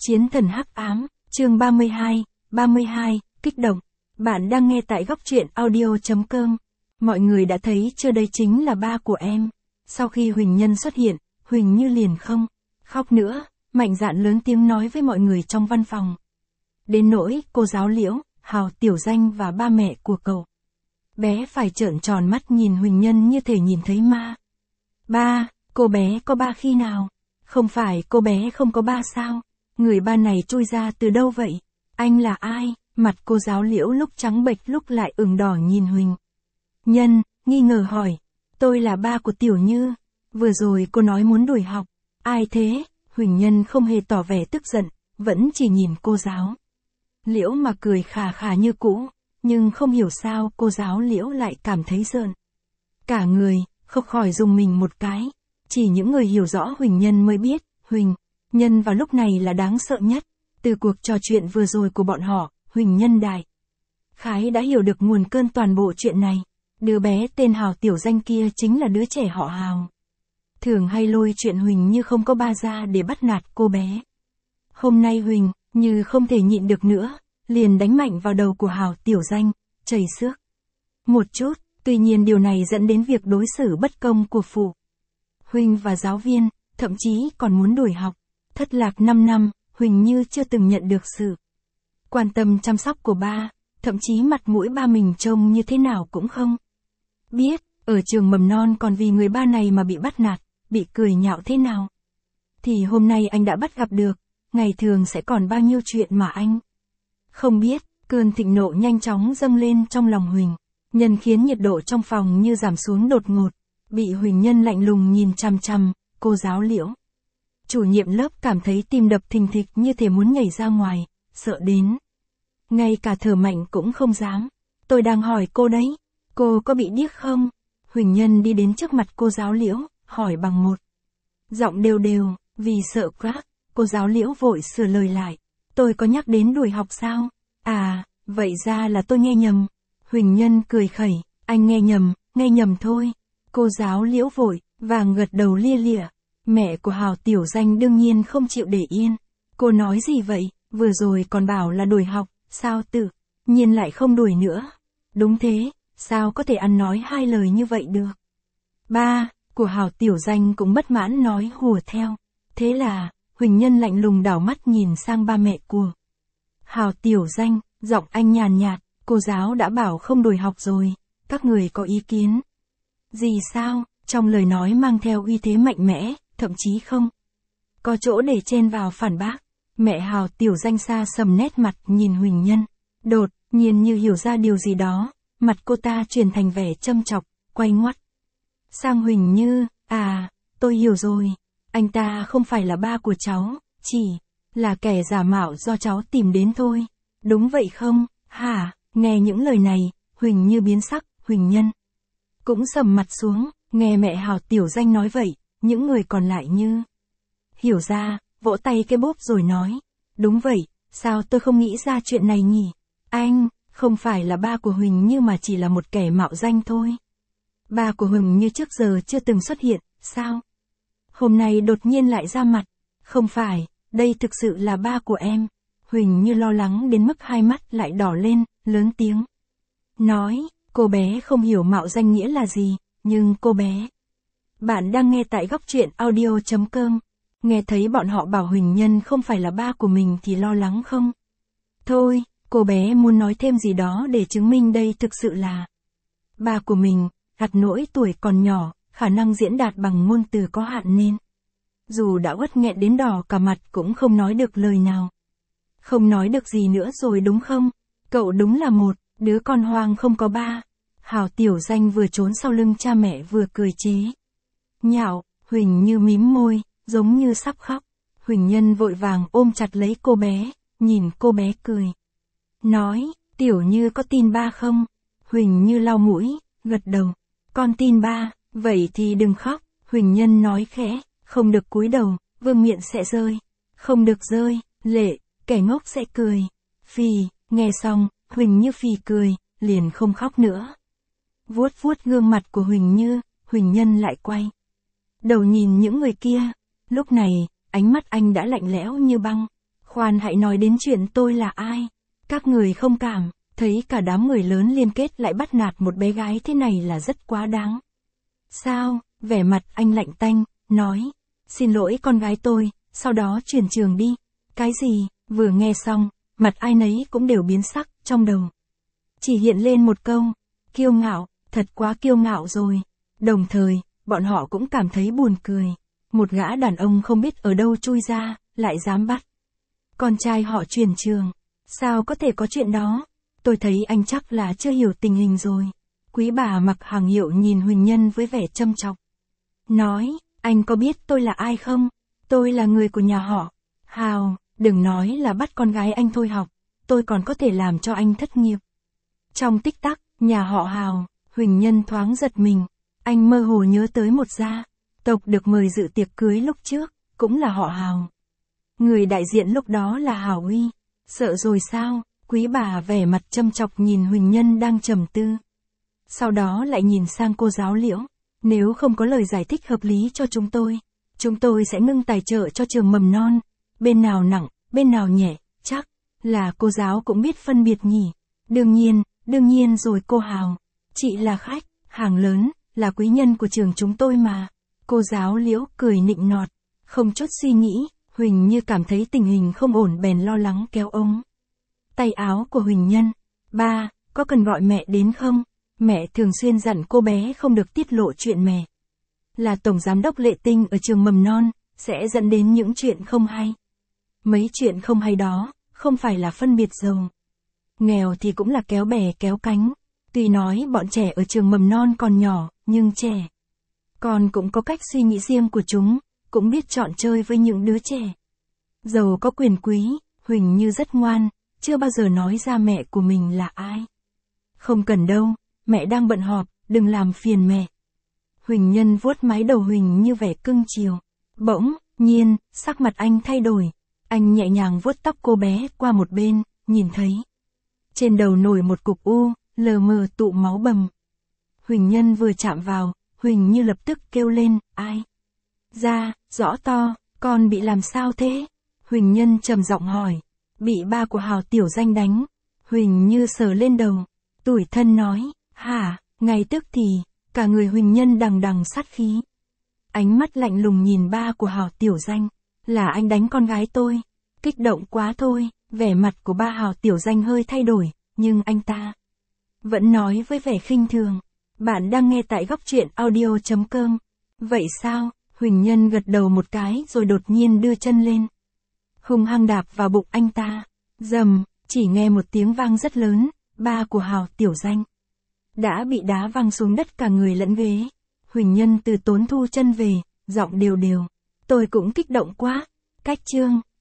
Chiến thần hắc ám, chương 32, kích động. Bạn đang nghe tại góc truyện audio.com. Mọi người đã thấy chưa, đây chính là ba của em. Sau khi Huỳnh Nhân xuất hiện, Huỳnh Như liền không khóc nữa, mạnh dạn lớn tiếng nói với mọi người trong văn phòng. Đến nỗi cô giáo Liễu, Hào Tiểu Danh và ba mẹ của cậu bé phải trợn tròn mắt nhìn Huỳnh Nhân như thể nhìn thấy ma. Ba, cô bé có ba khi nào? Không phải cô bé không có ba sao? Người ba này chui ra từ đâu vậy? Anh là ai? Mặt cô giáo Liễu lúc trắng bệch lúc lại ửng đỏ nhìn Huỳnh Nhân, nghi ngờ hỏi. Tôi là ba của Tiểu Như. Vừa rồi cô nói muốn đuổi học. Ai thế? Huỳnh Nhân không hề tỏ vẻ tức giận, vẫn chỉ nhìn cô giáo Liễu mà cười khà khà như cũ. Nhưng không hiểu sao cô giáo Liễu lại cảm thấy rợn cả người, không khỏi rùng mình một cái. Chỉ những người hiểu rõ Huỳnh Nhân mới biết, Huỳnh Nhân vào lúc này là đáng sợ nhất. Từ cuộc trò chuyện vừa rồi của bọn họ, Huỳnh Nhân đại khái đã hiểu được nguồn cơn toàn bộ chuyện này. Đứa bé tên Hào Tiểu Danh kia chính là đứa trẻ họ Hào. Thường hay lôi chuyện Huỳnh Như không có ba ra để bắt nạt cô bé. Hôm nay Huỳnh Như không thể nhịn được nữa, liền đánh mạnh vào đầu của Hào Tiểu Danh, chảy xước một chút. Tuy nhiên điều này dẫn đến việc đối xử bất công của phụ huynh và giáo viên, thậm chí còn muốn đuổi học. Thất lạc 5 năm, Huỳnh Như chưa từng nhận được sự quan tâm chăm sóc của ba, thậm chí mặt mũi ba mình trông như thế nào cũng không biết. Ở trường mầm non còn vì người ba này mà bị bắt nạt, bị cười nhạo thế nào. Thì hôm nay anh đã bắt gặp được, ngày thường sẽ còn bao nhiêu chuyện mà anh không biết. Cơn thịnh nộ nhanh chóng dâng lên trong lòng Huỳnh Nhân khiến nhiệt độ trong phòng như giảm xuống đột ngột. Bị Huỳnh Nhân lạnh lùng nhìn chằm chằm, cô giáo Liễu, chủ nhiệm lớp cảm thấy tim đập thình thịch như thể muốn nhảy ra ngoài, sợ đến ngay cả thở mạnh cũng không dám. Tôi đang hỏi cô đấy, cô có bị điếc không? Huỳnh Nhân đi đến trước mặt cô giáo Liễu, hỏi bằng một giọng đều đều. Vì sợ quá, cô giáo Liễu vội sửa lời lại. Tôi có nhắc đến đuổi học sao? À, vậy ra là tôi nghe nhầm. Huỳnh Nhân cười khẩy, anh nghe nhầm thôi. Cô giáo Liễu vội vàng gật đầu lia lịa. Mẹ của Hào Tiểu Danh đương nhiên không chịu để yên. Cô nói gì vậy? Vừa rồi còn bảo là đuổi học, sao tự nhiên lại không đuổi nữa? Đúng thế, sao có thể ăn nói hai lời như vậy được? Ba của Hào Tiểu Danh cũng bất mãn nói hùa theo. Thế là, Huỳnh Nhân lạnh lùng đảo mắt nhìn sang ba mẹ của Hào Tiểu Danh, giọng anh nhàn nhạt. Cô giáo đã bảo không đuổi học rồi, các người có ý kiến gì sao? Trong lời nói mang theo uy thế mạnh mẽ, thậm chí không có chỗ để chen vào phản bác. Mẹ Hào Tiểu Danh xa sầm nét mặt nhìn Huỳnh Nhân, đột nhiên như hiểu ra điều gì đó, mặt cô ta chuyển thành vẻ châm chọc, quay ngoắt sang Huỳnh Như. À, tôi hiểu rồi, anh ta không phải là ba của cháu, chỉ là kẻ giả mạo do cháu tìm đến thôi, đúng vậy không? Hả? Nghe những lời này, Huỳnh Như biến sắc. Huỳnh Nhân cũng sầm mặt xuống. Nghe mẹ Hào Tiểu Danh nói vậy, những người còn lại như hiểu ra, vỗ tay cái bốp rồi nói. Đúng vậy, sao tôi không nghĩ ra chuyện này nhỉ? Anh không phải là ba của Huỳnh Như mà chỉ là một kẻ mạo danh thôi. Ba của Huỳnh Như trước giờ chưa từng xuất hiện, sao? Hôm nay đột nhiên lại ra mặt. Không phải, đây thực sự là ba của em. Huỳnh Như lo lắng đến mức hai mắt lại đỏ lên, lớn tiếng nói. Cô bé không hiểu mạo danh nghĩa là gì, nhưng cô bé. Bạn đang nghe tại góc truyện audio.com. Nghe thấy bọn họ bảo Huỳnh Nhân không phải là ba của mình thì lo lắng không? Thôi, cô bé muốn nói thêm gì đó để chứng minh đây thực sự là ba của mình. Gặt nỗi tuổi còn nhỏ, khả năng diễn đạt bằng ngôn từ có hạn nên dù đã uất nghẹn đến đỏ cả mặt cũng không nói được lời nào. Không nói được gì nữa rồi đúng không? Cậu đúng là một đứa con hoang không có ba. Hào Tiểu Danh vừa trốn sau lưng cha mẹ vừa cười chế nhạo. Huỳnh Như mím môi, giống như sắp khóc. Huỳnh Nhân vội vàng ôm chặt lấy cô bé, nhìn cô bé cười. Nói, Tiểu Như có tin ba không? Huỳnh Như lau mũi, gật đầu. Con tin ba, vậy thì đừng khóc. Huỳnh Nhân nói khẽ, không được cúi đầu, vương miện sẽ rơi. Không được rơi, lệ, kẻ ngốc sẽ cười. Phì, nghe xong, Huỳnh Như phì cười, liền không khóc nữa. Vuốt gương mặt của Huỳnh Như, Huỳnh Nhân lại quay đầu nhìn những người kia. Lúc này, ánh mắt anh đã lạnh lẽo như băng, Khoan hãy nói đến chuyện tôi là ai. Các người không cảm, thấy cả đám người lớn liên kết lại bắt nạt một bé gái thế này là rất quá đáng. Sao, vẻ mặt anh lạnh tanh, nói. Xin lỗi con gái tôi, sau đó chuyển trường đi. Cái gì, vừa nghe xong, mặt ai nấy cũng đều biến sắc, trong đầu. Chỉ hiện lên một câu, kiêu ngạo, thật quá kiêu ngạo rồi. Đồng thời, bọn họ cũng cảm thấy buồn cười. Một gã đàn ông không biết ở đâu chui ra, lại dám bắt con trai họ chuyển trường. Sao có thể có chuyện đó? Tôi thấy anh chắc là chưa hiểu tình hình rồi. Quý bà mặc hàng hiệu nhìn Huỳnh Nhân với vẻ châm chọc. Nói, anh có biết tôi là ai không? Tôi là người của nhà họ Hào, đừng nói là bắt con gái anh thôi học. Tôi còn có thể làm cho anh thất nghiệp. Trong tích tắc, nhà họ Hào, Huỳnh Nhân thoáng giật mình. Anh mơ hồ nhớ tới một gia tộc được mời dự tiệc cưới lúc trước, cũng là họ Hào. Người đại diện lúc đó là Hào Uy. Sợ rồi sao? Quý bà vẻ mặt châm chọc nhìn Huỳnh Nhân đang trầm tư. Sau đó lại nhìn sang cô giáo Liễu. Nếu không có lời giải thích hợp lý cho chúng tôi sẽ ngưng tài trợ cho trường mầm non. Bên nào nặng, bên nào nhẹ, chắc là cô giáo cũng biết phân biệt nhỉ. Đương nhiên rồi cô Hào. Chị là khách, hàng lớn, là quý nhân của trường chúng tôi mà. Cô giáo Liễu cười nịnh nọt, không chút suy nghĩ, Huỳnh Như cảm thấy tình hình không ổn bèn lo lắng kéo ống tay áo của Huỳnh Nhân. Ba, có cần gọi mẹ đến không? Mẹ thường xuyên dặn cô bé không được tiết lộ chuyện mẹ là tổng giám đốc Lệ Tinh ở trường mầm non, sẽ dẫn đến những chuyện không hay. Mấy chuyện không hay đó, không phải là phân biệt giàu nghèo thì cũng là kéo bè kéo cánh. Tuy nói bọn trẻ ở trường mầm non còn nhỏ, nhưng trẻ con cũng có cách suy nghĩ riêng của chúng, cũng biết chọn chơi với những đứa trẻ giàu có quyền quý. Huỳnh Như rất ngoan, chưa bao giờ nói ra mẹ của mình là ai. Không cần đâu, mẹ đang bận họp, đừng làm phiền mẹ. Huỳnh Nhân vuốt mái đầu Huỳnh Như vẻ cưng chiều. Bỗng nhiên, sắc mặt anh thay đổi. Anh nhẹ nhàng vuốt tóc cô bé qua một bên, nhìn thấy trên đầu nổi một cục u, lờ mờ tụ máu bầm. Huỳnh Nhân vừa chạm vào, Huỳnh Như lập tức kêu lên, ai? Ra, rõ to, con bị làm sao thế? Huỳnh Nhân trầm giọng hỏi. Bị ba của Hào Tiểu Danh đánh. Huỳnh Như sờ lên đầu, tủi thân nói, hả? Ngay tức thì, cả người Huỳnh Nhân đằng đằng sát khí. Ánh mắt lạnh lùng nhìn ba của Hào Tiểu Danh. Là anh đánh con gái tôi. Kích động quá thôi. Vẻ mặt của ba Hào Tiểu Danh hơi thay đổi, nhưng anh ta vẫn nói với vẻ khinh thường. Bạn đang nghe tại góc truyện audio.com. Vậy sao? Huỳnh Nhân gật đầu một cái rồi đột nhiên đưa chân lên, hung hăng đạp vào bụng anh ta. Dầm, chỉ nghe một tiếng vang rất lớn, ba của Hào Tiểu Danh đã bị đá văng xuống đất cả người lẫn ghế. Huỳnh Nhân từ tốn thu chân về, giọng đều đều. Tôi cũng kích động quá. Cách chương